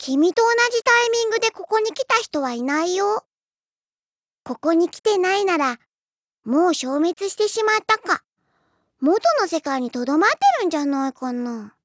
君と同じタイミングでここに来た人はいないよ。ここに来てないなら、もう消滅してしまったか、元の世界にとどまってるんじゃないかな。